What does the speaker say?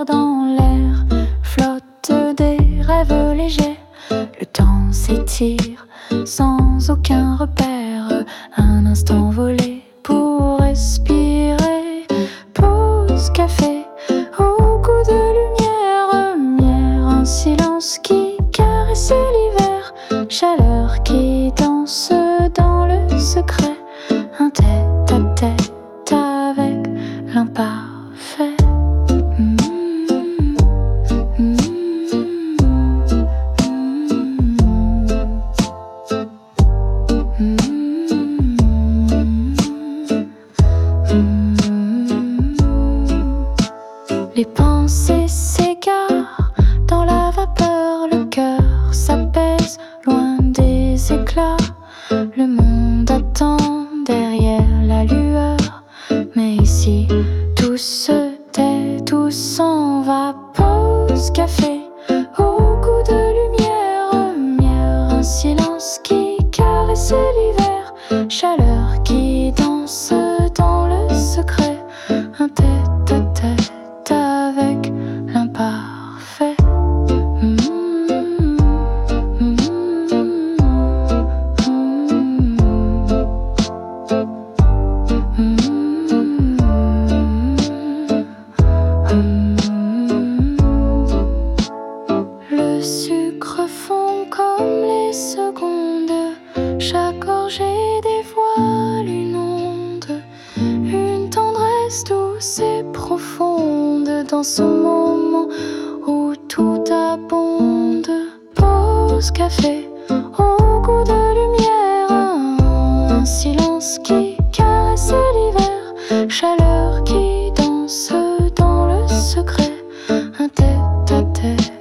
dans l'air, flottent des rêves légers. Le temps s'étire sans aucun repère, un instant volé pour respirer. Pause café au goût de lumière, un silence qui caresse l'hiver, chaleur qui danse dans le secret, un tête-à-tête avec l'imparfait. Les pensées s'égarent dans la vapeur, le cœur s'apaise loin des éclats. Le monde attend derrière la lueur, mais ici tout se tait, tout s'en va. Pause café au goût de lumière, un silence qui caresse l'hiver, chaleur qui danse dans le secret, un tête-à-tête avec l'imparfait. Le sucre fond comme les secondes, chaque gorgée dévoile une onde, une tendresse douce et profonde dans ce moment où tout abonde. Pause café au goût de lumière, un silence qui caresse l'hiver, chaleur qui danse dans le secret, un tête-à-tête